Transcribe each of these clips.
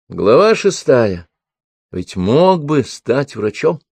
Глава 6. Ведь мог бы стать врачом.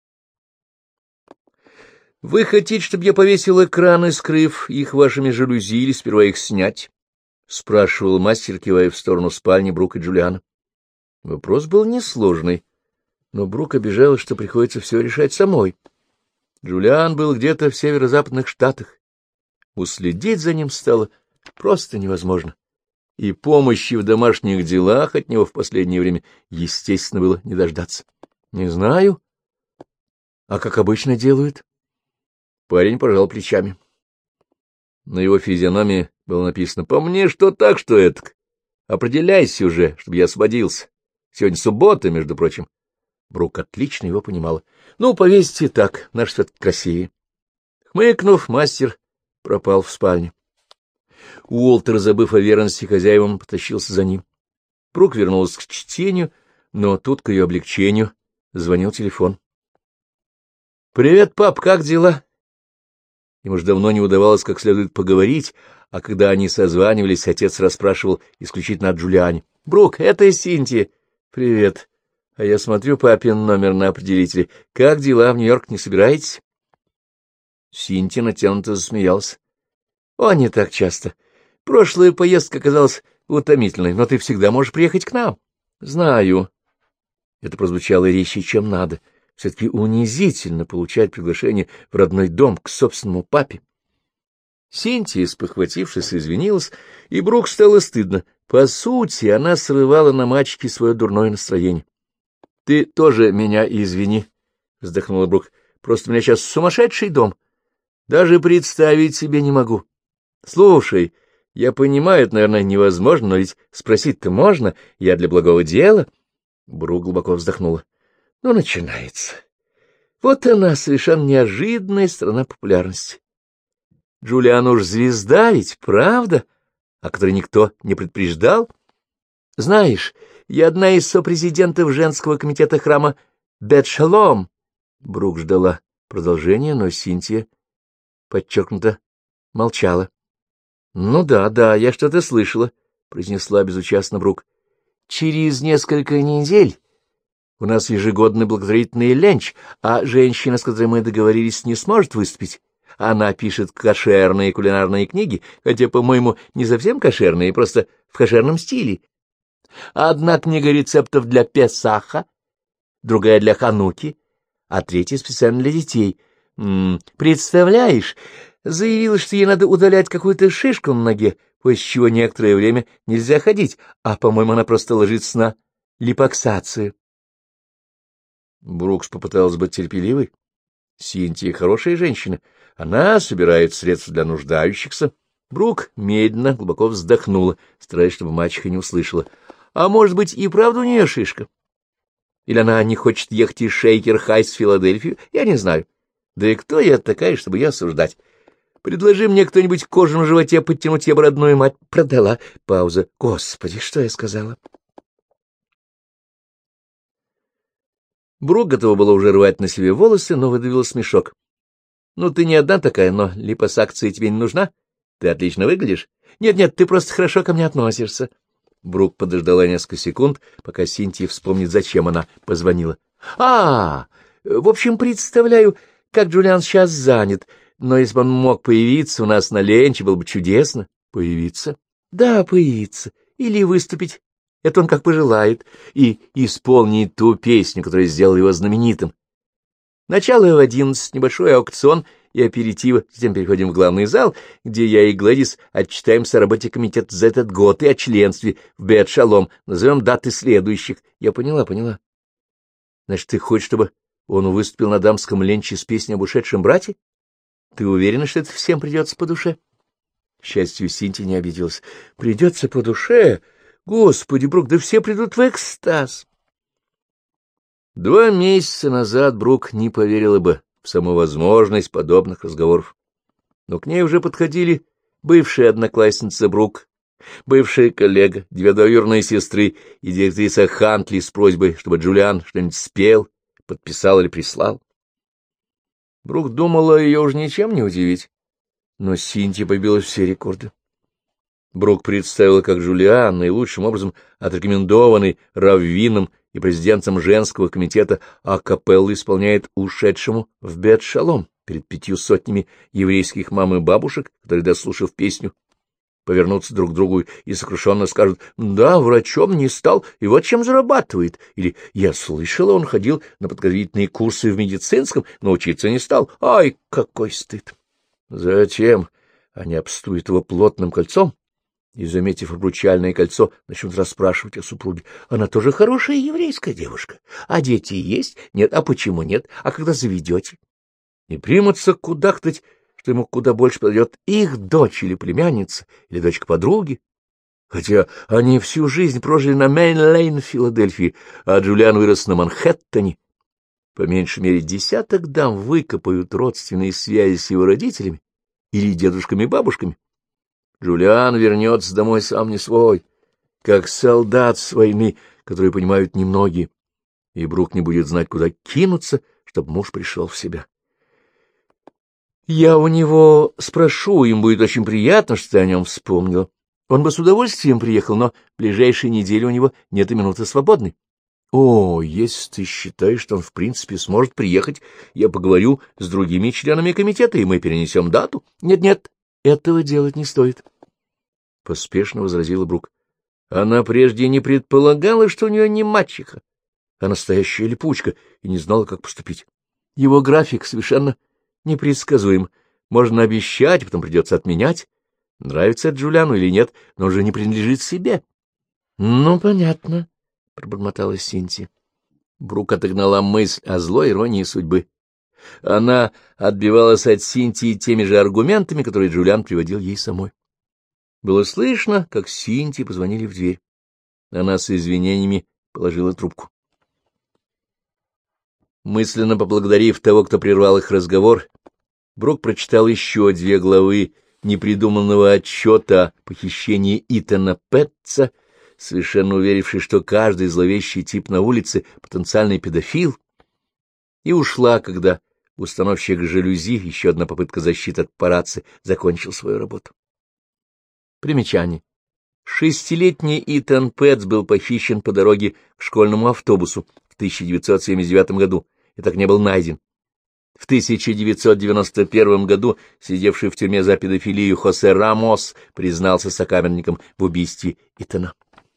Вы хотите, чтобы я повесил экраны, скрыв их вашими жалюзи, или сперва их снять? — спрашивал мастер, кивая в сторону спальни Брука и Джулиана. Вопрос был несложный, но Брук обижалась, что приходится все решать самой. Джулиан был где-то в северо-западных штатах. Уследить за ним стало просто невозможно. И помощи в домашних делах от него в последнее время, естественно, было не дождаться. — Не знаю. — А как обычно делают? Парень пожал плечами. На его физиономии было написано: «По мне, что так, что этак. Определяйся уже, чтобы я освободился. Сегодня суббота, между прочим». Брук отлично его понимала. — Ну, повесьте так, наш все-таки красивее. Хмыкнув, мастер пропал в спальне. Уолтер, забыв о верности хозяевам, потащился за ним. Брук вернулась к чтению, но тут, к ее облегчению, звонил телефон. — Привет, пап, как дела? Ему же давно не удавалось как следует поговорить, а когда они созванивались, отец расспрашивал исключительно о Джулиане. — Брук, это Синтия. — Привет. А я смотрю папин номер на определителе. Как дела, в Нью-Йорк не собираетесь? Синтия натянуто засмеялась. — О, не так часто. Прошлая поездка оказалась утомительной, но ты всегда можешь приехать к нам. — Знаю. Это прозвучало резче, чем надо. Все-таки унизительно получать приглашение в родной дом к собственному папе. Синтия, спохватившись, извинилась, и Брук стало стыдно. По сути, она срывала на мальчике свое дурное настроение. — Ты тоже меня извини, — вздохнула Брук. — Просто у меня сейчас сумасшедший дом. Даже представить себе не могу. Слушай, я понимаю, это, наверное, невозможно, но ведь спросить-то можно, я для благого дела. Брук глубоко вздохнула. Ну, начинается. Вот она, совершенно неожиданная страна популярности. Джулиан уж звезда ведь, правда, о которой никто не предупреждал. Знаешь, я одна из сопрезидентов женского комитета храма Бет-Шалом. Брук ждала продолжения, но Синтия подчеркнуто молчала. — Ну да, я что-то слышала, — произнесла безучастно Брук. — Через несколько недель у нас ежегодный благотворительный ленч, а женщина, с которой мы договорились, не сможет выступить. Она пишет кошерные кулинарные книги, хотя, по-моему, не совсем кошерные, просто в кошерном стиле. Одна книга рецептов для Песаха, другая для Хануки, а третья специально для детей. Представляешь, заявила, что ей надо удалять какую-то шишку на ноге, после чего некоторое время нельзя ходить, а, по-моему, она просто ложится на липоксацию. Брукс попыталась быть терпеливой. Синтия хорошая женщина. Она собирает средства для нуждающихся. Брук медленно, глубоко вздохнула, стараясь, чтобы мачеха не услышала. А может быть, и правда у нее шишка? Или она не хочет ехать из Шейкер-Хайс в Филадельфию? Я не знаю. Да и кто я такая, чтобы ее осуждать? Предложи мне кто-нибудь к кожаном животе подтянуть, я бы родную мать продала. Пауза. Господи, что я сказала? Брук готова была уже рвать на себе волосы, но выдавила смешок. — Ну, ты не одна такая, но липосакция тебе не нужна? Ты отлично выглядишь. Нет, ты просто хорошо ко мне относишься. Брук подождала несколько секунд, пока Синтия вспомнит, зачем она позвонила. — в общем, представляю, как Джулиан сейчас занят, но если бы он мог появиться у нас на ленче, было бы чудесно. — Появиться? — Да, появиться. Или выступить. Это он как пожелает, и исполнит ту песню, которая сделала его знаменитым. Начало в 11, небольшой аукцион и аперитива, затем переходим в главный зал, где я и Глэдис отчитаемся о работе комитета за этот год и о членстве в Бет-Шалом, назовем даты следующих. Я поняла. Значит, ты хочешь, чтобы он выступил на дамском ленче с песней об ушедшем брате? Ты уверена, что это всем придется по душе? К счастью, Синтия не обиделась. Придется по душе? Господи, Брук, да все придут в экстаз. 2 месяца назад Брук не поверила бы в саму возможность подобных разговоров. Но к ней уже подходили бывшая одноклассница Брук, бывшая коллега, 2 двоюродные сестры и директриса Хантли с просьбой, чтобы Джулиан что-нибудь спел, подписал или прислал. Брук думала, ее уже ничем не удивить, но Синтия побила все рекорды. Брук представила, как Джулиан, наилучшим образом отрекомендованный раввином и президентом женского комитета а-капеллы, исполняет ушедшему в Бет-Шалом перед 500 еврейских мам и бабушек, которые, дослушав песню, повернутся друг к другу и сокрушенно скажут: «Да, врачом не стал, и вот чем зарабатывает». Или: «Я слышала, он ходил на подготовительные курсы в медицинском, но учиться не стал. Ай, какой стыд!» Затем они обстуют его плотным кольцом и, заметив обручальное кольцо, начнут расспрашивать о супруге. «Она тоже хорошая еврейская девушка. А дети есть? Нет. А почему нет? А когда заведете?» И примутся кудахтать, что ему куда больше подойдет их дочь или племянница, или дочка подруги. Хотя они всю жизнь прожили на Мейн-Лейн в Филадельфии, а Джулиан вырос на Манхэттене. По меньшей мере 10 дам выкопают родственные связи с его родителями или дедушками и бабушками. Джулиан вернется домой сам не свой, как солдат с войны, который понимают немногие, и Брук не будет знать, куда кинуться, чтобы муж пришел в себя. Я у него спрошу, им будет очень приятно, что ты о нем вспомнила. Он бы с удовольствием приехал, но в ближайшие недели у него нет и минуты свободной. О, если ты считаешь, что он в принципе сможет приехать, я поговорю с другими членами комитета, и мы перенесем дату. Нет, этого делать не стоит, — поспешно возразила Брук. Она прежде не предполагала, что у нее не мачеха, а настоящая липучка, и не знала, как поступить. Его график совершенно непредсказуем. Можно обещать, потом придется отменять. Нравится это Джулиану или нет, но уже не принадлежит себе. — Ну, понятно, — пробормотала Синтия. Брук отогнала мысль о злой иронии судьбы. Она отбивалась от Синтии теми же аргументами, которые Джулиан приводил ей самой. Было слышно, как Синтии позвонили в дверь. Она с извинениями положила трубку. Мысленно поблагодарив того, кто прервал их разговор, Брук прочитал еще 2 главы непридуманного отчета о похищении Итана Пэтца, совершенно уверившись, что каждый зловещий тип на улице — потенциальный педофил, и ушла, когда установщик жалюзи, еще одна попытка защиты от папарацци, закончил свою работу. Примечание. 6-летний Итан Пэтц был похищен по дороге к школьному автобусу в 1979 году и так не был найден. В 1991 году сидевший в тюрьме за педофилию Хосе Рамос признался сокамерником в убийстве Итана.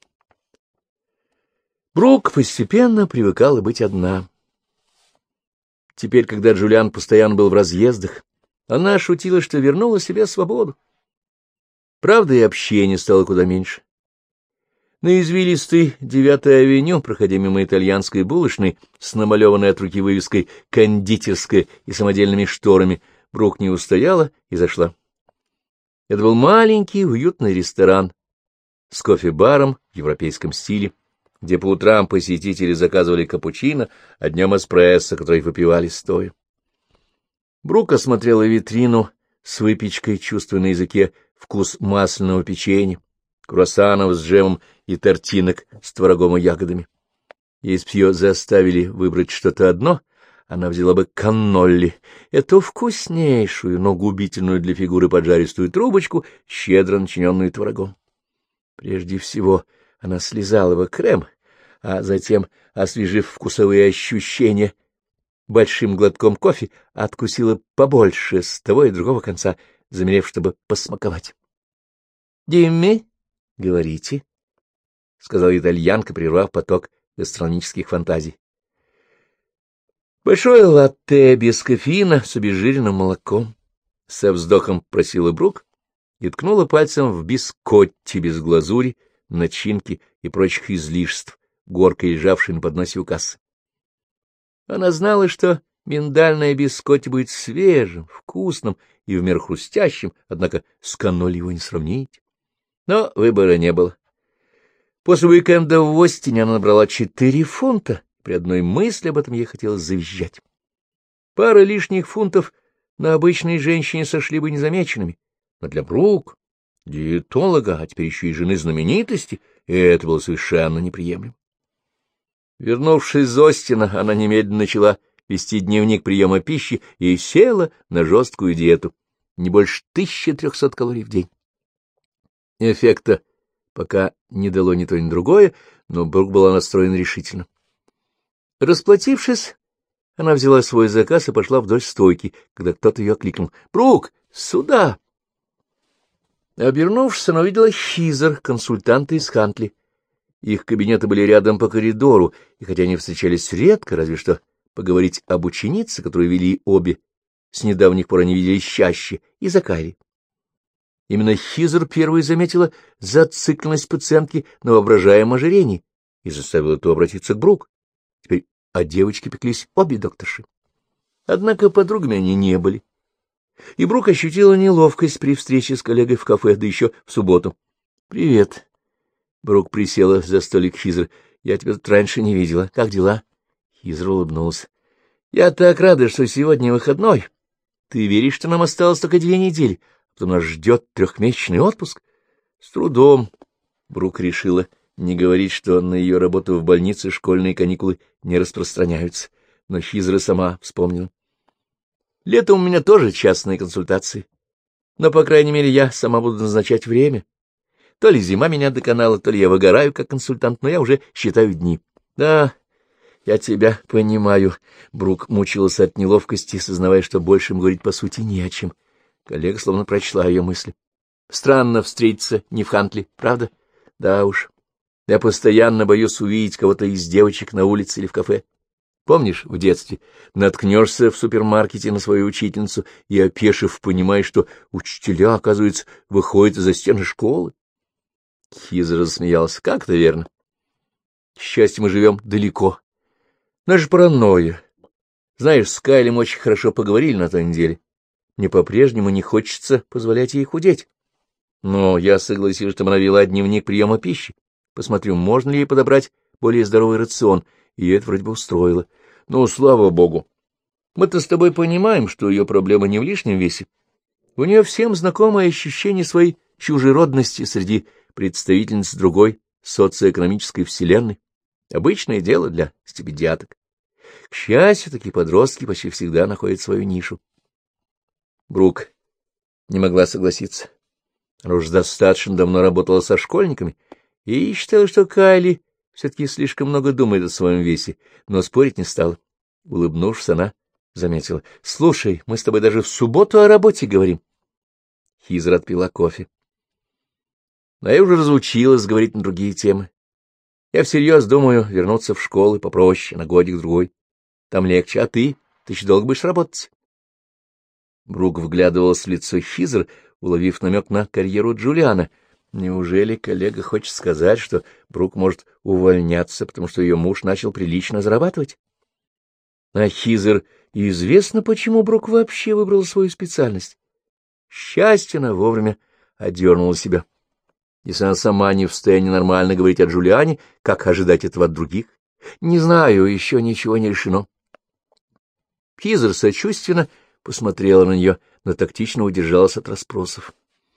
Брук постепенно привыкала быть одна. Теперь, когда Джулиан постоянно был в разъездах, она шутила, что вернула себе свободу. Правда, и общение стало куда меньше. На извилистой 9-й авеню, проходя мимо итальянской булочной с намалеванной от руки вывеской «Кондитерская» и самодельными шторами, Брук не устояла и зашла. Это был маленький уютный ресторан с кофе-баром в европейском стиле, где по утрам посетители заказывали капучино, а днем эспрессо, который выпивали стоя. Брук осмотрела витрину с выпечкой, чувствуя на языке вкус масляного печенья, круассанов с джемом и тортинок с творогом и ягодами. Если б ее заставили выбрать что-то одно, она взяла бы каннолли, эту вкуснейшую, но губительную для фигуры поджаристую трубочку, щедро начиненную творогом. Прежде всего она слезала бы крем, а затем, освежив вкусовые ощущения, большим глотком кофе откусила побольше с того и другого конца, замерев, чтобы посмаковать. — Димми, говорите, — сказала итальянка, прервав поток гастрономических фантазий. — Большое латте без кофеина с обезжиренным молоком, — со вздохом просила Брук и ткнула пальцем в бискотти без глазури, начинки и прочих излишеств, горкой лежавшей на подносе у кассы. Она знала, что миндальное бискотти будет свежим, вкусным и в меру хрустящим, однако с каннолли его не сравнить. Но выбора не было. После уикенда в Остине она набрала 4 фунта, при одной мысли об этом ей хотелось завизжать. Пара лишних фунтов на обычной женщине сошли бы незамеченными, но для Брук, диетолога, а теперь еще и жены знаменитости, это было совершенно неприемлемо. Вернувшись из Остина, она немедленно начала вести дневник приема пищи и села на жесткую диету, не больше 1300 калорий в день. Эффекта пока не дало ни то, ни другое, но Брук была настроена решительно. Расплатившись, она взяла свой заказ и пошла вдоль стойки, когда кто-то ее окликнул. — Брук, сюда! Обернувшись, она увидела Хизер, консультанта из Хантли. Их кабинеты были рядом по коридору, и хотя они встречались редко, разве что поговорить об ученице, которую вели обе, с недавних пор они виделись чаще, и за Кайли. Именно Хизер первой заметила зацикленность пациентки на воображаемом ожирении и заставила ту обратиться к Брук. Теперь о девочке пеклись обе докторши. Однако подругами они не были. И Брук ощутила неловкость при встрече с коллегой в кафе, да еще в субботу. — Привет. Брук присела за столик Хизер. — Я тебя тут раньше не видела. Как дела? Хизер улыбнулась. — Я так рада, что сегодня выходной. Ты веришь, что нам осталось только 2 недели, а потом нас ждет 3-месячный отпуск? С трудом. Брук решила не говорить, что на ее работу в больнице школьные каникулы не распространяются. Но Хизер сама вспомнила. Летом у меня тоже частные консультации. Но, по крайней мере, я сама буду назначать время. То ли зима меня доконала, то ли я выгораю как консультант, но я уже считаю дни. Да, я тебя понимаю. Брук мучилась от неловкости, сознавая, что больше им говорить по сути не о чем. Коллега словно прочла ее мысли. Странно встретиться не в Хантли, правда? Да уж. Я постоянно боюсь увидеть кого-то из девочек на улице или в кафе. Помнишь, в детстве наткнешься в супермаркете на свою учительницу и, опешив, понимаешь, что учителя, оказывается, выходят из-за стены школы? Хизер рассмеялся. Как-то верно. К счастью, мы живем далеко. Наша паранойя. Знаешь, с Кайлем очень хорошо поговорили на той неделе. Мне по-прежнему не хочется позволять ей худеть. Но я согласился, чтобы она вела дневник приема пищи. Посмотрю, можно ли ей подобрать более здоровый рацион, и это вроде бы устроило. Ну, слава богу. Мы-то с тобой понимаем, что ее проблема не в лишнем весе. У нее всем знакомое ощущение своей чужеродности среди представительниц другой социоэкономической вселенной. Обычное дело для стипендиаток. К счастью, такие подростки почти всегда находят свою нишу. Брук не могла согласиться. Она уже достаточно давно работала со школьниками и считала, что Кайли все-таки слишком много думает о своем весе, но спорить не стала. Улыбнувшись, она заметила. — Слушай, мы с тобой даже в субботу о работе говорим. Хизер отпила кофе. Но я уже разучилась говорить на другие темы. Я всерьез думаю вернуться в школу попроще, на годик-другой. Там легче, а ты? Ты еще долго будешь работать? Брук вглядывалась в лицо Хизер, уловив намек на карьеру Джулиана. Неужели коллега хочет сказать, что Брук может увольняться, потому что ее муж начал прилично зарабатывать? А Хизер известно, почему Брук вообще выбрал свою специальность. Счастье, она вовремя одернула себя. Если она сама не в состоянии нормально говорить о Джулиане, как ожидать этого от других? Не знаю, еще ничего не решено. Хизер сочувственно посмотрела на нее, но тактично удержалась от расспросов.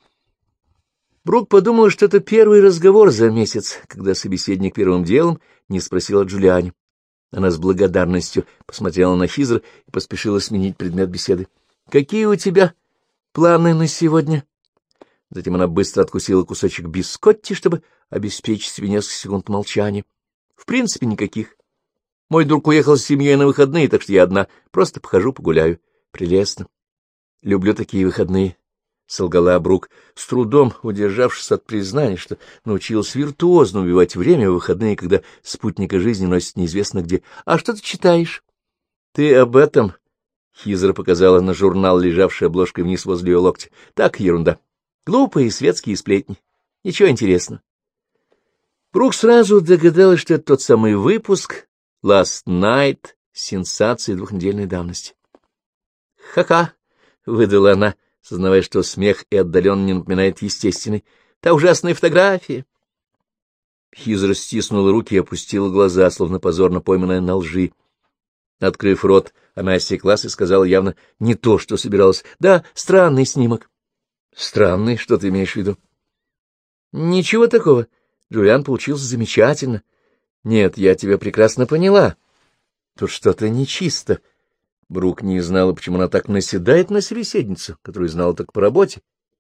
Брук подумала, что это первый разговор за месяц, когда собеседник первым делом не спросил о Джулиане. Она с благодарностью посмотрела на Хизер и поспешила сменить предмет беседы. — Какие у тебя планы на сегодня? Затем она быстро откусила кусочек бискотти, чтобы обеспечить себе несколько секунд молчания. — В принципе, никаких. Мой друг уехал с семьей на выходные, так что я одна. Просто похожу, погуляю. Прелестно. Люблю такие выходные. — солгала Брук, с трудом удержавшись от признания, что научилась виртуозно убивать время в выходные, когда спутника жизни носит неизвестно где. — А что ты читаешь? — Ты об этом? — Хизер показала на журнал, лежавший обложкой вниз возле ее локтя. — Так, ерунда. Глупые светские сплетни. Ничего интересного. Брук сразу догадалась, что это тот самый выпуск «Last Night» сенсации 2-недельной давности. «Ха-ха!» — выдала она, сознавая, что смех и отдаленно не напоминает естественный. «Та ужасная фотография!» Хизер стиснула руки и опустила глаза, словно позорно пойманная на лжи. Открыв рот, она осеклась и сказала явно не то, что собиралась. «Да, странный снимок». «Странный? Что ты имеешь в виду?» «Ничего такого. Джулиан получился замечательно. Нет, я тебя прекрасно поняла. Тут что-то нечисто». Брук не знала, почему она так наседает на собеседницу, которую знала только по работе.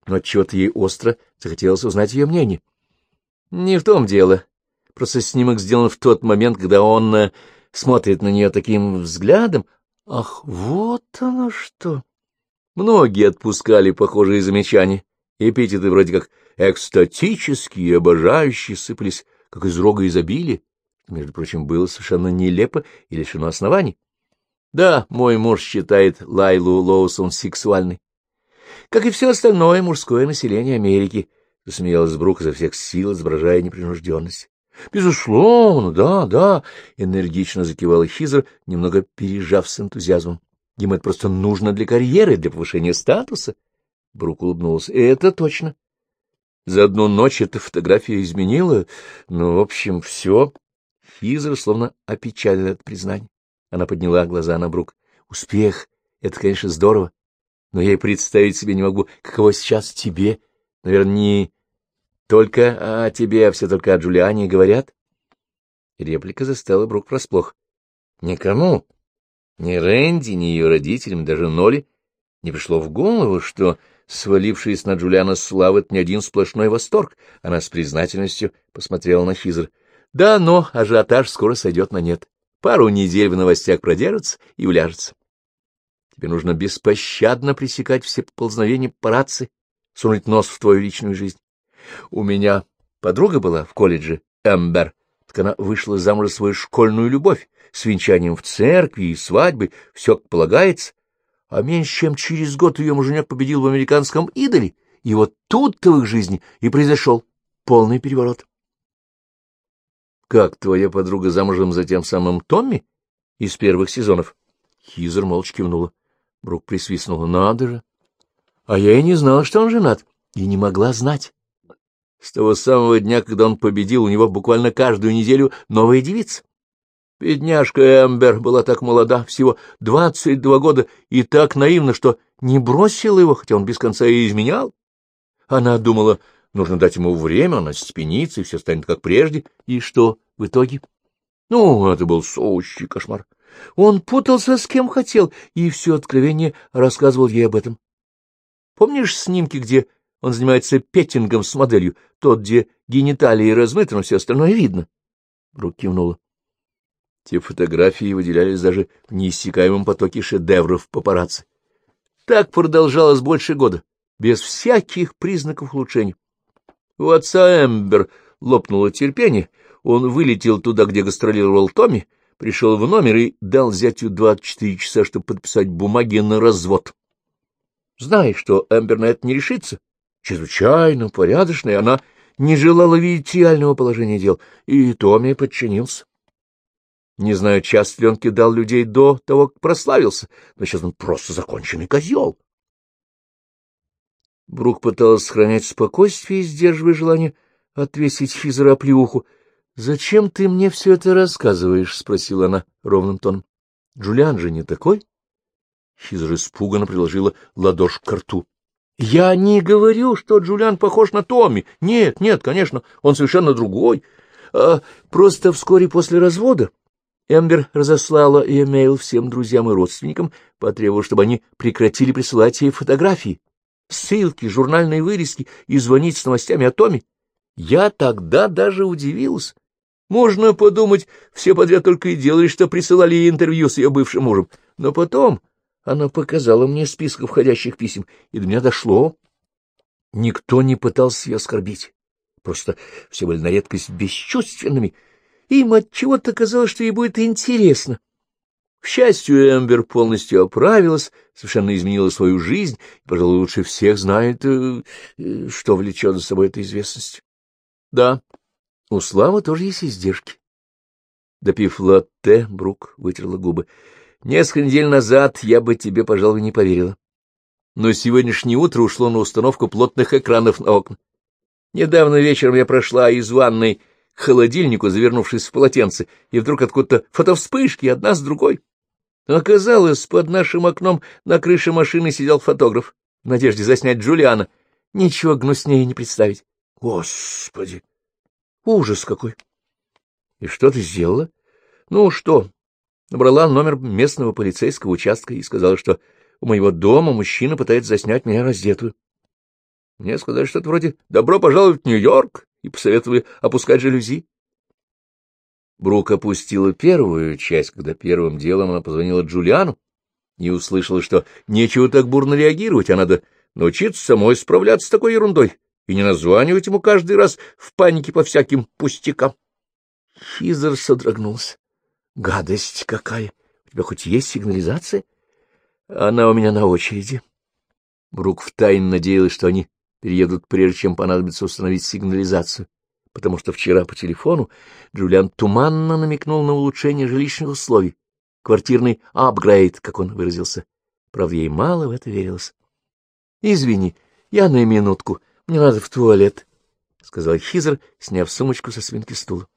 но отчего-то ей остро захотелось узнать ее мнение. — Не в том дело. Просто снимок сделан в тот момент, когда он смотрит на нее таким взглядом. Ах, вот оно что! Многие отпускали похожие замечания. Эпитеты вроде как экстатические и обожающие сыпались, как из рога изобилия. Между прочим, было совершенно нелепо и лишено оснований. Да, мой муж считает Лайлу Лоусон сексуальной. Как и все остальное мужское население Америки, — засмеялась Брук изо всех сил, изображая непринужденность. — Безусловно, да, — энергично закивал Хизер, немного пережав с энтузиазмом. — Ему это просто нужно для карьеры, для повышения статуса. Брук улыбнулся. — Это точно. За одну ночь эта фотография изменила, ну, в общем, все. Хизер словно опечалила от признания. Она подняла глаза на Брук. — Успех — это, конечно, здорово, но я и представить себе не могу, каково сейчас тебе. Наверное, не только о тебе, а все только о Джулиане говорят. Реплика застала Брук врасплох. Никому, ни Рэнди, ни ее родителям, даже Нолли, не пришло в голову, что свалившаяся на Джулиана слава — это не один сплошной восторг. Она с признательностью посмотрела на Хизер. Да, но ажиотаж скоро сойдет на нет. Пару недель в новостях продержится и уляжется. Тебе нужно беспощадно пресекать все поползновения папарацци, сунуть нос в твою личную жизнь. У меня подруга была в колледже, Эмбер, так она вышла замуж за свою школьную любовь, с венчанием в церкви и свадьбой, все как полагается, а меньше чем через год ее муженек победил в американском идоле, и вот тут-то в их жизни и произошел полный переворот. — Как твоя подруга замужем за тем самым Томми из первых сезонов? Хизер молча кивнула. Брук присвистнула. — Надо же! А я и не знала, что он женат, и не могла знать. С того самого дня, когда он победил, у него буквально каждую неделю новая девица. Бедняжка Эмбер была так молода, всего 22 года, и так наивна, что не бросила его, хотя он без конца и изменял. Она думала, нужно дать ему время, он остепенится, и все станет как прежде. И что в итоге? Ну, это был сущий кошмар. Он путался с кем хотел, и все откровение рассказывал ей об этом. Помнишь снимки, где он занимается петтингом с моделью, тот, где гениталии размыты, но все остальное видно? Брук кивнула. Те фотографии выделялись даже в неиссякаемом потоке шедевров папарацци. Так продолжалось больше года, без всяких признаков улучшения. У отца Эмбер лопнуло терпение, он вылетел туда, где гастролировал Томми, пришел в номер и дал зятю 24 часа, чтобы подписать бумаги на развод. Зная, что Эмбер на это не решится, чрезвычайно порядочная, она не желала видеть реального положения дел, и Томми подчинился. Не знаю, часто ли он кидал людей до того, как прославился, но сейчас он просто законченный козел. Брук пыталась сохранять спокойствие, сдерживая желание отвесить Хизера оплеуху. — Зачем ты мне все это рассказываешь? — спросила она ровным тоном. — Джулиан же не такой? Хизер испуганно приложила ладошь к рту. — Я не говорю, что Джулиан похож на Томми. Нет, конечно, он совершенно другой. Просто вскоре после развода Эмбер разослала имейл всем друзьям и родственникам, потребовав, чтобы они прекратили присылать ей фотографии, ссылки, журнальные вырезки и звонить с новостями о Томми. Я тогда даже удивился. Можно подумать, все подряд только и делали, что присылали ей интервью с ее бывшим мужем. Но потом она показала мне список входящих писем, и до меня дошло. Никто не пытался ее оскорбить. Просто все были на редкость бесчувственными. Им отчего-то казалось, что ей будет интересно. К счастью, Эмбер полностью оправилась, совершенно изменила свою жизнь, и, пожалуй, лучше всех знает, что влечет за собой эта известность. Да, у славы тоже есть издержки. Допив латте, Брук вытерла губы. Несколько недель назад я бы тебе, пожалуй, не поверила. Но сегодняшнее утро ушло на установку плотных экранов на окна. Недавно вечером я прошла из ванной к холодильнику, завернувшись в полотенце, и вдруг откуда-то фотовспышки, одна с другой. Оказалось, под нашим окном на крыше машины сидел фотограф в надежде заснять Джулиана. Ничего гнуснее не представить. Господи! Ужас какой! И что ты сделала? Ну, что? Набрала номер местного полицейского участка и сказала, что у моего дома мужчина пытается заснять меня раздетую. Мне сказали что-то вроде «Добро пожаловать в Нью-Йорк» и посоветовали опускать жалюзи. Брук опустила первую часть, когда первым делом она позвонила Джулиану и услышала, что нечего так бурно реагировать, а надо научиться самой справляться с такой ерундой и не названивать ему каждый раз в панике по всяким пустякам. Хизер содрогнулся. — Гадость какая! У тебя хоть есть сигнализация? — Она у меня на очереди. Брук втайне надеялась, что они переедут, прежде чем понадобится установить сигнализацию, потому что вчера по телефону Джулиан туманно намекнул на улучшение жилищных условий, квартирный апгрейд, как он выразился. Правда, ей мало в это верилось. — Извини, я на минутку, мне надо в туалет, — сказал Хизер, сняв сумочку со спинки стула.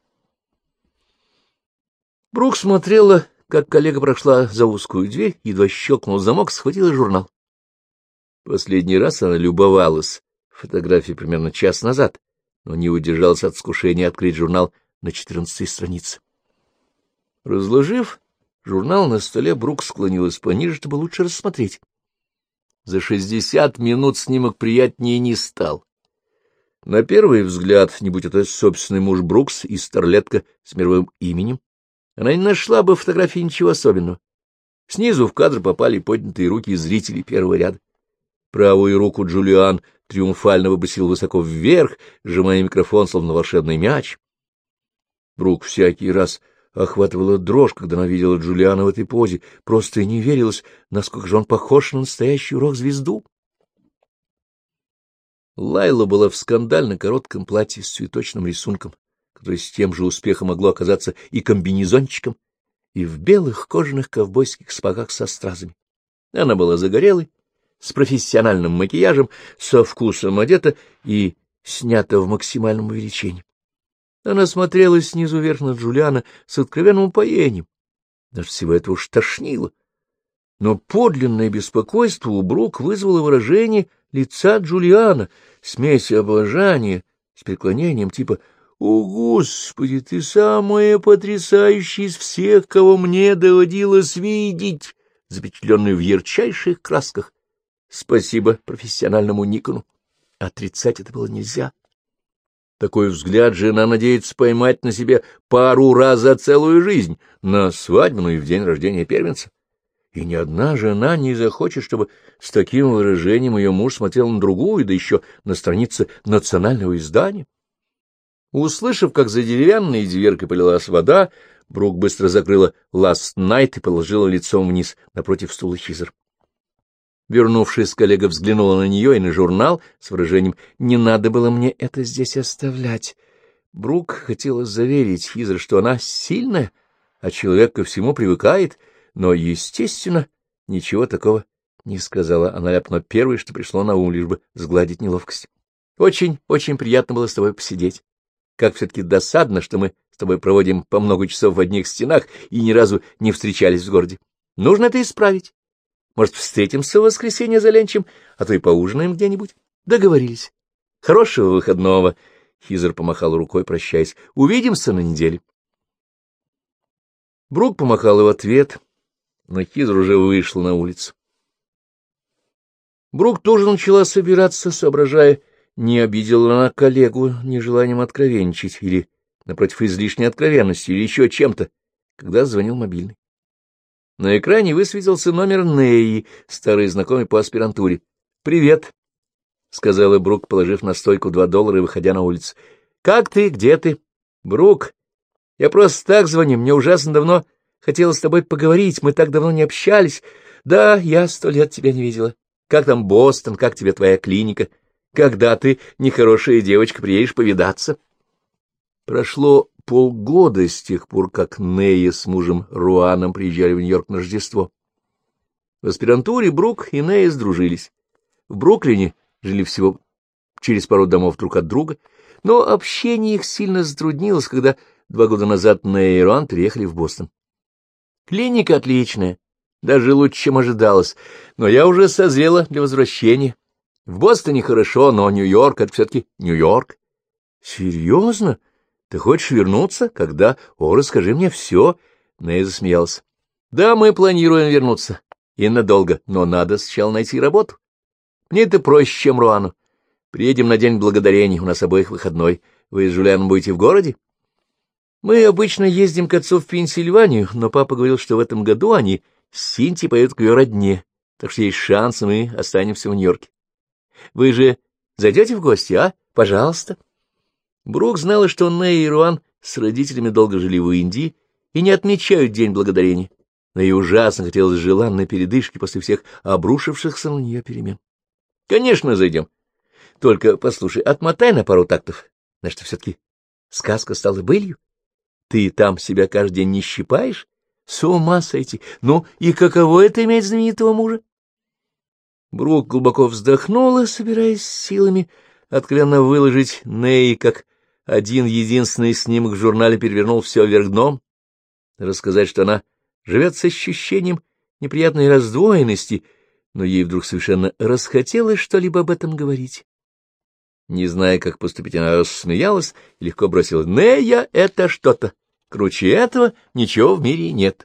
Брук смотрела, как коллега прошла за узкую дверь, едва щелкнул замок, схватила журнал. Последний раз она любовалась фотографией примерно час назад, но не удержалась от искушения открыть журнал на 14-й странице. Разложив журнал на столе, Брук склонилась пониже, чтобы лучше рассмотреть. За 60 минут снимок приятнее не стал. На первый взгляд, не будь это собственный муж Брукс и старлетка с мировым именем, она не нашла бы в фотографии ничего особенного. Снизу в кадр попали поднятые руки зрителей первого ряда. Правую руку Джулиан триумфально выбросил высоко вверх, сжимая микрофон, словно волшебный мяч. Брук всякий раз охватывала дрожь, когда она видела Джулиана в этой позе, просто и не верилось, насколько же он похож на настоящую рок-звезду. Лайла была в скандально коротком платье с цветочным рисунком, которое с тем же успехом могло оказаться и комбинезончиком, и в белых кожаных ковбойских сапогах со стразами. Она была загорелой, с профессиональным макияжем, со вкусом одета и снята в максимальном увеличении. Она смотрела снизу вверх на Джулиана с откровенным упоением. Даже всего этого уж тошнило. Но подлинное беспокойство у Брук вызвало выражение лица Джулиана, смесь обожания с преклонением типа «О, Господи, ты самая потрясающая из всех, кого мне доводилось видеть», запечатленную в ярчайших красках. Спасибо профессиональному Никону. Отрицать это было нельзя. Такой взгляд жена надеется поймать на себе пару раз за целую жизнь, на свадьбу, и в день рождения первенца. И ни одна жена не захочет, чтобы с таким выражением ее муж смотрел на другую, да еще на странице национального издания. Услышав, как за деревянной дверкой полилась вода, Брук быстро закрыла «Last Night» и положила лицом вниз напротив стула Хизер. Вернувшись, коллега взглянула на нее и на журнал с выражением «Не надо было мне это здесь оставлять». Брук хотела заверить Хизер, что она сильная, а человек ко всему привыкает, но, естественно, ничего такого не сказала. Она ляпнула первое, что пришло на ум, лишь бы сгладить неловкость. Очень приятно было с тобой посидеть. Как все-таки досадно, что мы с тобой проводим по много часов в одних стенах и ни разу не встречались в городе. Нужно это исправить. Может, встретимся в воскресенье за ленчем, а то и поужинаем где-нибудь. Договорились. Хорошего выходного. Хизер помахал рукой, прощаясь. Увидимся на неделе. Брук помахал в ответ, но Хизер уже вышла на улицу. Брук тоже начала собираться, соображая, не обидела она коллегу нежеланием откровенничать или, напротив, излишней откровенностью или еще чем-то, когда звонил мобильный. На экране высветился номер Неи, старый знакомый по аспирантуре. — Привет, — сказала Брук, положив на стойку $2 и выходя на улицу. — Как ты? Где ты? — Брук, я просто так звоню. Мне ужасно давно хотела с тобой поговорить. Мы так давно не общались. Да, я 100 лет тебя не видела. Как там Бостон? Как тебе твоя клиника? Когда ты, нехорошая девочка, приедешь повидаться? Прошло полгода с тех пор, как Нея с мужем Руаном приезжали в Нью-Йорк на Рождество. В аспирантуре Брук и Нея сдружились. В Бруклине жили всего через пару домов друг от друга, но общение их сильно затруднилось, когда 2 года назад Нея и Руан переехали в Бостон. Клиника отличная, даже лучше, чем ожидалось, но я уже созрела для возвращения. В Бостоне хорошо, но Нью-Йорк — это все-таки Нью-Йорк. Серьезно? Ты хочешь вернуться? Когда? О, расскажи мне все. Нэй засмеялся. Да, мы планируем вернуться. И надолго, но надо сначала найти работу. Мне это проще, чем Руану. Приедем на День Благодарения, у нас обоих выходной. Вы с Жюлианом будете в городе? Мы обычно ездим к отцу в Пенсильванию, но папа говорил, что в этом году они с Синти поедут к ее родне, так что есть шанс, и мы останемся в Нью-Йорке. Вы же зайдете в гости, а? Пожалуйста. Брук знала, что Нэй и Руан с родителями долго жили в Индии и не отмечают День Благодарения, но ей ужасно хотелось желанной передышки после всех обрушившихся на нее перемен. — Конечно, зайдем. Только, послушай, отмотай на пару тактов. Значит, все-таки сказка стала былью. Ты там себя каждый день не щипаешь? С ума сойти! Ну, и каково это иметь знаменитого мужа? Брук глубоко вздохнула, собираясь силами откровенно выложить Нэй, как один единственный снимок в журнале перевернул все вверх дном, рассказать, что она живет с ощущением неприятной раздвоенности, но ей вдруг совершенно расхотелось что-либо об этом говорить. Не зная, как поступить, она рассмеялась и легко бросила: «Нея — это что-то. Круче этого ничего в мире нет».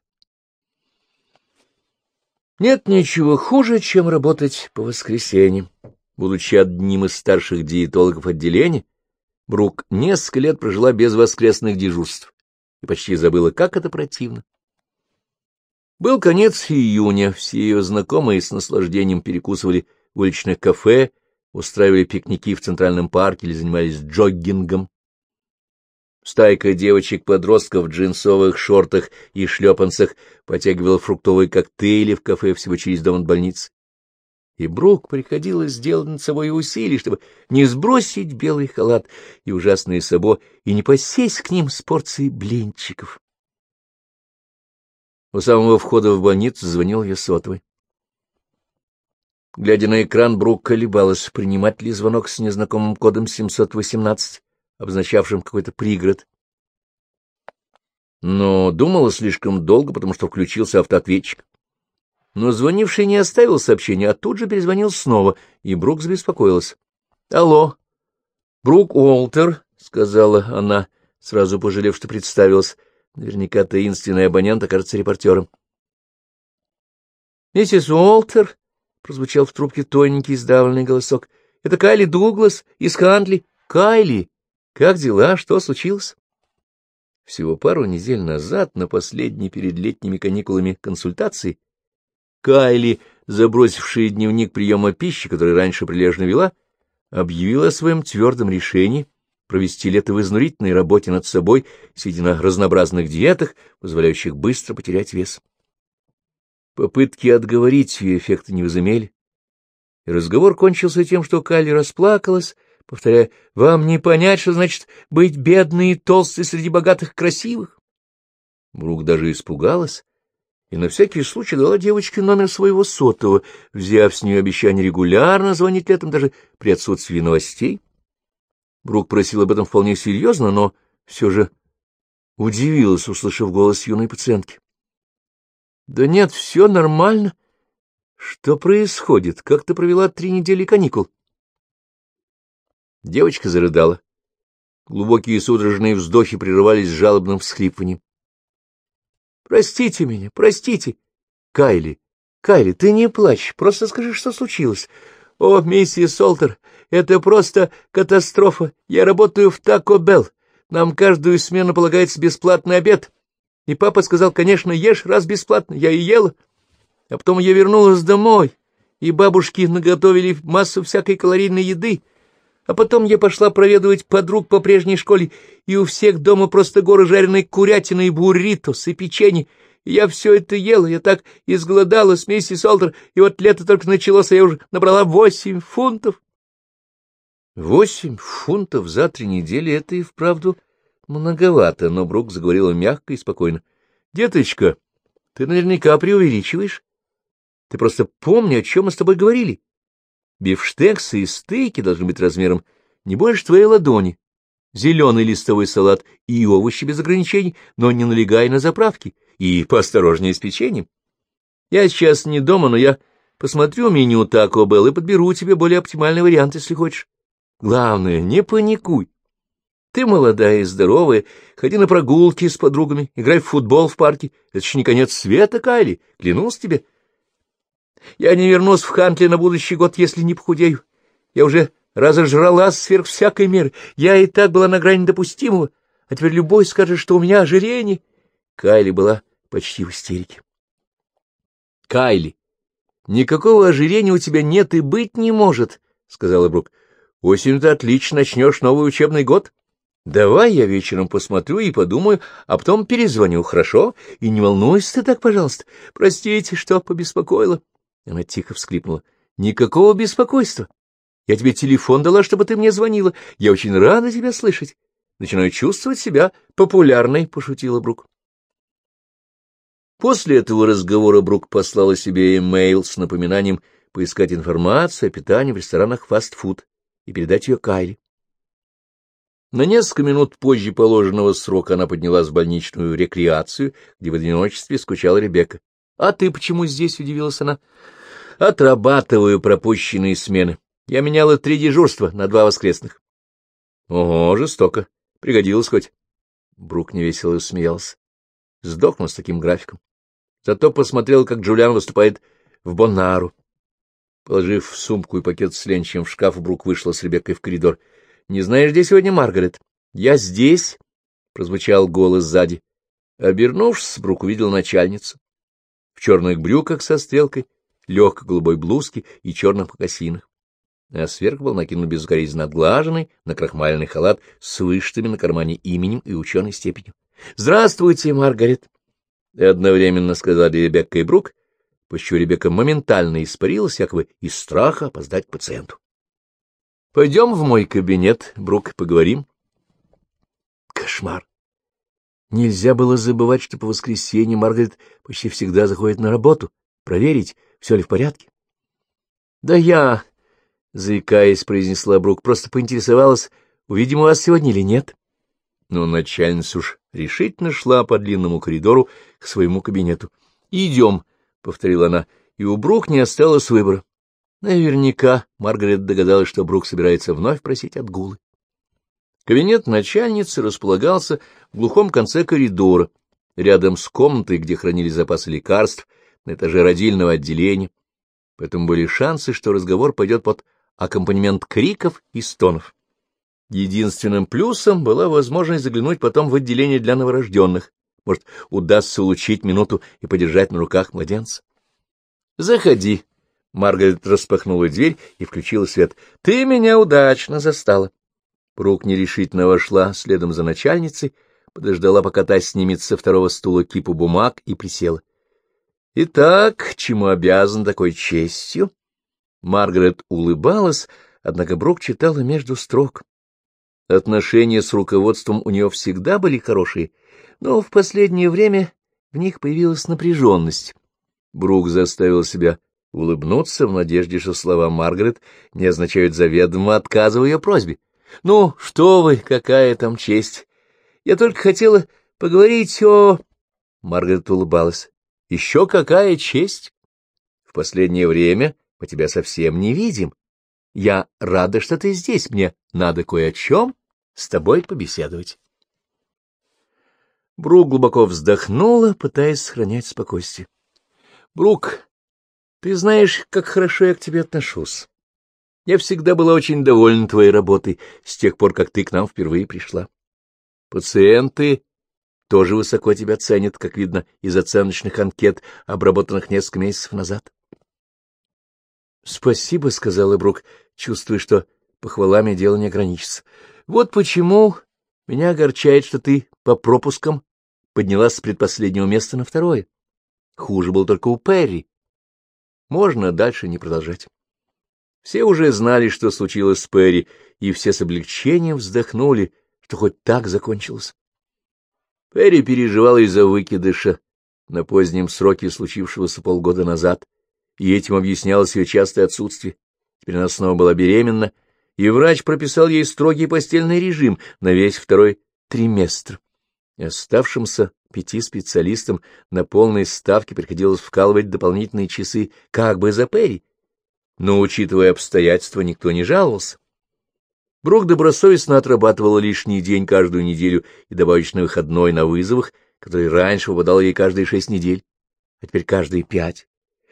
Нет ничего хуже, чем работать по воскресеньям. Будучи одним из старших диетологов отделения, Брук несколько лет прожила без воскресных дежурств и почти забыла, как это противно. Был конец июня, все ее знакомые с наслаждением перекусывали в уличных кафе, устраивали пикники в Центральном парке или занимались джоггингом. Стайка девочек-подростков в джинсовых шортах и шлепанцах потягивала фруктовые коктейли в кафе всего через дом от больницы. И Брук приходилось сделать над собой усилия, чтобы не сбросить белый халат и ужасные сабо и не посесть к ним с порцией блинчиков. У самого входа в больницу звонил ее сотовый. Глядя на экран, Брук колебалась, принимать ли звонок с незнакомым кодом 718, обозначавшим какой-то пригород. Но думала слишком долго, потому что включился автоответчик. Но звонивший не оставил сообщения, а тут же перезвонил снова, и Брук забеспокоилась. — Алло, Брук Уолтер, — сказала она, сразу пожалев, что представилась. Наверняка таинственный абонент окажется репортером. — Миссис Уолтер, — прозвучал в трубке тоненький сдавленный голосок, — это Кайли Дуглас из Хантли. — Кайли, как дела? Что случилось? Всего пару недель назад, на последней перед летними каникулами консультации, Кайли, забросившая дневник приема пищи, который раньше прилежно вела, объявила о своем твердом решении провести лето в изнурительной работе над собой, сидя на разнообразных диетах, позволяющих быстро потерять вес. Попытки отговорить ее эффекта не возымели, и разговор кончился тем, что Кайли расплакалась, повторяя: «Вам не понять, что значит быть бедной и толстой среди богатых и красивых». Брук даже испугалась и на всякий случай дала девочке номер своего сотового, взяв с нее обещание регулярно звонить летом даже при отсутствии новостей. Брук просил об этом вполне серьезно, но все же удивилась, услышав голос юной пациентки. — Да нет, все нормально. Что происходит? Как ты провела 3 недели каникул? Девочка зарыдала. Глубокие судорожные вздохи прерывались жалобным всхлипыванием. — Простите меня, простите. Кайли, ты не плачь, просто скажи, что случилось. О, миссис Олтер, это просто катастрофа. Я работаю в Тако Белл. Нам каждую смену полагается бесплатный обед. И папа сказал: конечно, ешь, раз бесплатно. Я и ела. А потом я вернулась домой, и бабушки наготовили массу всякой калорийной еды. А потом я пошла проведывать подруг по прежней школе, и у всех дома просто горы жареной курятины и бурритос, и печенье. И я все это ела, я так изголодалась, миссис Олтер, и вот лето только началось, а я уже набрала 8 фунтов. 8 фунтов за 3 недели — это и вправду многовато, но Брук заговорила мягко и спокойно. — Деточка, ты наверняка преувеличиваешь. Ты просто помни, о чем мы с тобой говорили. Бифштексы и стейки должны быть размером не больше твоей ладони, зеленый листовой салат и овощи без ограничений, но не налегай на заправки, и поосторожнее с печеньем. Я сейчас не дома, но я посмотрю меню Тако Белл и подберу тебе более оптимальный вариант, если хочешь. Главное, не паникуй. Ты молодая и здоровая, ходи на прогулки с подругами, играй в футбол в парке. Это еще не конец света, Кайли, клянусь тебе. Я не вернусь в Хантли на будущий год, если не похудею. Я уже разожралась сверх всякой меры. Я и так была на грани допустимого, а теперь любой скажет, что у меня ожирение. Кайли была почти в истерике. — Кайли, никакого ожирения у тебя нет и быть не может, — сказала Брук. — Осенью-то отлично начнешь новый учебный год. Давай я вечером посмотрю и подумаю, а потом перезвоню, хорошо? И не волнуйся ты так, пожалуйста. Простите, что побеспокоила. Она тихо всхлипнула. — Никакого беспокойства. Я тебе телефон дала, чтобы ты мне звонила. Я очень рада тебя слышать. Начинаю чувствовать себя популярной, — пошутила Брук. После этого разговора Брук послала себе имейл с напоминанием поискать информацию о питании в ресторанах фастфуд и передать ее Кайли. На несколько минут позже положенного срока она поднялась в больничную рекреацию, где в одиночестве скучала Ребекка. — А ты почему здесь? — удивилась она. — Отрабатываю пропущенные смены. Я меняла 3 дежурства на 2 воскресных. — Ого, жестоко. Пригодилось хоть. Брук невесело смеялся. Сдохну с таким графиком. Зато посмотрел, как Джулиан выступает в Боннару. Положив сумку и пакет с ленчем в шкаф, Брук вышла с Ребеккой в коридор. — Не знаешь, где сегодня Маргарет? — Я здесь, — прозвучал голос сзади. Обернувшись, Брук увидел начальницу. В черных брюках со стрелкой, легкой голубой блузке и черных мокасинах. А сверху был накинут безукоризненно отглаженный, накрахмаленный халат с вышитыми на кармане именем и ученой степенью. — Здравствуйте, Маргарет! — одновременно сказали Ребекка и Брук, после чего Ребекка моментально испарилась, якобы из страха опоздать к пациенту. — Пойдем в мой кабинет, Брук, поговорим. Кошмар! Нельзя было забывать, что по воскресеньям Маргарет почти всегда заходит на работу, проверить, все ли в порядке. — Да я, — заикаясь, произнесла Брук, — просто поинтересовалась, увидим вас сегодня или нет. Но начальница уж решительно шла по длинному коридору к своему кабинету. — Идем, — повторила она, и у Брук не осталось выбора. Наверняка Маргарет догадалась, что Брук собирается вновь просить отгулы. Кабинет начальницы располагался в глухом конце коридора, рядом с комнатой, где хранили запасы лекарств, на этаже родильного отделения, поэтому были шансы, что разговор пойдет под аккомпанемент криков и стонов. Единственным плюсом была возможность заглянуть потом в отделение для новорожденных. Может, удастся улучшить минуту и подержать на руках младенца. — Заходи. Маргарет распахнула дверь и включила свет. — Ты меня удачно застала. Брук нерешительно вошла следом за начальницей, подождала, пока та снимет со второго стула кипу бумаг, и присела. — Итак, чему обязан такой честью? Маргарет улыбалась, однако Брук читала между строк. Отношения с руководством у нее всегда были хорошие, но в последнее время в них появилась напряженность. Брук заставил себя улыбнуться в надежде, что слова Маргарет не означают заведомо отказа в ее просьбе. — Ну, что вы, какая там честь! Я только хотела поговорить о... Маргарет улыбалась. — Еще какая честь! В последнее время мы тебя совсем не видим. Я рада, что ты здесь. Мне надо кое о чем с тобой побеседовать. Брук глубоко вздохнула, пытаясь сохранять спокойствие. — Брук, ты знаешь, как хорошо я к тебе отношусь. Я всегда была очень довольна твоей работой с тех пор, как ты к нам впервые пришла. Пациенты тоже высоко тебя ценят, как видно из оценочных анкет, обработанных несколько месяцев назад. — Спасибо, — сказала Брук, чувствуя, что похвалами дело не ограничится. — Вот почему меня огорчает, что ты по пропускам поднялась с предпоследнего места на второе. Хуже было только у Перри. Можно дальше не продолжать. Все уже знали, что случилось с Перри, и все с облегчением вздохнули, что хоть так закончилось. Перри переживала из-за выкидыша на позднем сроке, случившегося полгода назад, и этим объяснялось ее частое отсутствие. Теперь она снова была беременна, и врач прописал ей строгий постельный режим на весь второй триместр. Оставшимся 5 специалистам на полной ставке приходилось вкалывать дополнительные часы как бы за Перри. Но, учитывая обстоятельства, никто не жаловался. Брук добросовестно отрабатывала лишний день каждую неделю и добавочный выходной на вызовах, который раньше выпадал ей каждые 6 недель, а теперь каждые 5.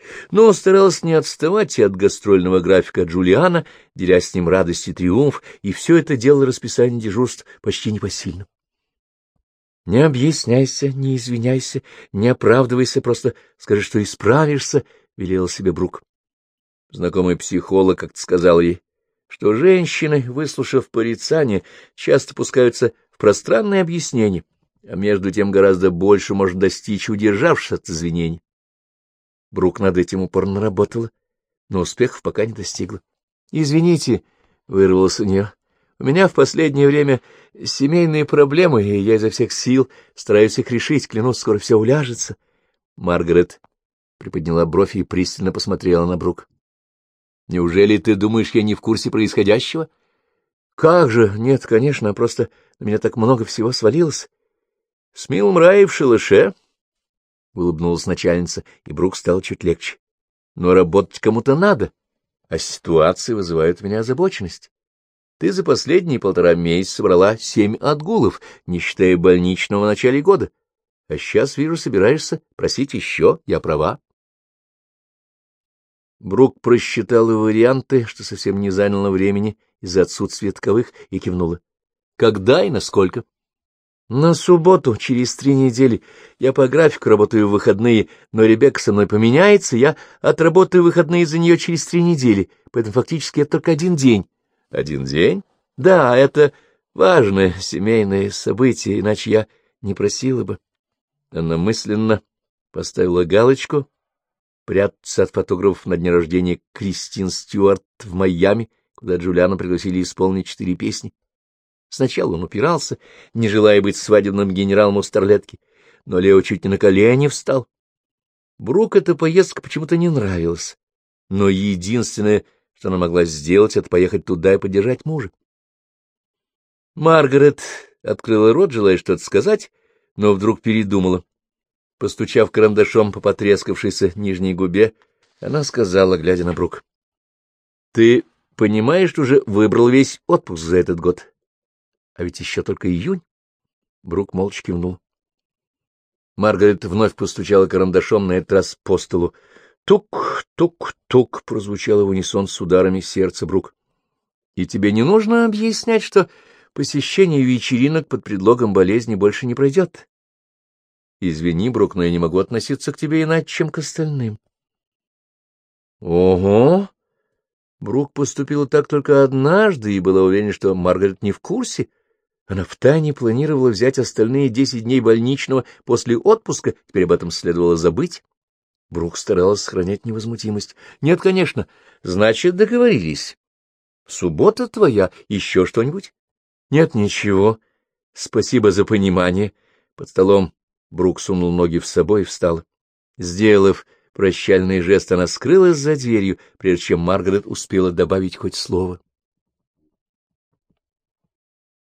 но старалась не отставать и от гастрольного графика Джулиана, деля с ним радость и триумф, и все это делало расписание дежурств почти непосильным. — Не объясняйся, не извиняйся, не оправдывайся, просто скажи, что исправишься, — велела себе Брук. Знакомый психолог как-то сказал ей, что женщины, выслушав порицание, часто пускаются в пространные объяснения, а между тем гораздо больше можно достичь, удержавшись от извинений. Брук над этим упорно работала, но успехов пока не достигла. — Извините, — вырвалось у нее, — у меня в последнее время семейные проблемы, и я изо всех сил стараюсь их решить, клянусь, скоро все уляжется. Маргарет приподняла бровь и пристально посмотрела на Брук. — Неужели ты думаешь, я не в курсе происходящего? — Как же? Нет, конечно, просто на меня так много всего свалилось. — С милым Рай в шалаше, — улыбнулась начальница, и Брук стал чуть легче. — Но работать кому-то надо, а ситуации вызывают у меня озабоченность. Ты за последние 1,5 месяца собрала 7 отгулов, не считая больничного в начале года. А сейчас, вижу, собираешься просить еще, я права. Брук просчитала варианты, что совсем не заняло времени из-за отсутствия таковых, и кивнула. — Когда и насколько? — На субботу, через 3 недели. Я по графику работаю в выходные, но Ребекка со мной поменяется, я отработаю выходные за нее через 3 недели, поэтому фактически это только 1 день. — 1 день? Да, это важное семейное событие, иначе я не просила бы. Она мысленно поставила галочку прятаться от фотографов на дне рождения Кристин Стюарт в Майами, куда Джулиана пригласили исполнить 4 песни. Сначала он упирался, не желая быть свадебным генералом у Старлетки, но Лео чуть не на колени встал. Брук эта поездка почему-то не нравилась, но единственное, что она могла сделать, это поехать туда и поддержать мужа. Маргарет открыла рот, желая что-то сказать, но вдруг передумала. Постучав карандашом по потрескавшейся нижней губе, она сказала, глядя на Брук: — Ты понимаешь, что уже выбрал весь отпуск за этот год? А ведь еще только июнь. Брук молча кивнул. Маргарет вновь постучала карандашом, на этот раз по столу. Тук-тук-тук прозвучало в унисон с ударами сердца Брук. — И тебе не нужно объяснять, что посещение вечеринок под предлогом болезни больше не пройдет? Извини, Брук, но я не могу относиться к тебе иначе, чем к остальным. Ого! Брук поступила так только однажды и была уверена, что Маргарет не в курсе. Она втайне планировала взять остальные 10 дней больничного после отпуска, теперь об этом следовало забыть. Брук старалась сохранять невозмутимость. — Нет, конечно. Значит, договорились. Суббота твоя. Еще что-нибудь? — Нет, ничего. Спасибо за понимание. Под столом Брук сунул ноги в собой и встала. Сделав прощальный жест, она скрылась за дверью, прежде чем Маргарет успела добавить хоть слово.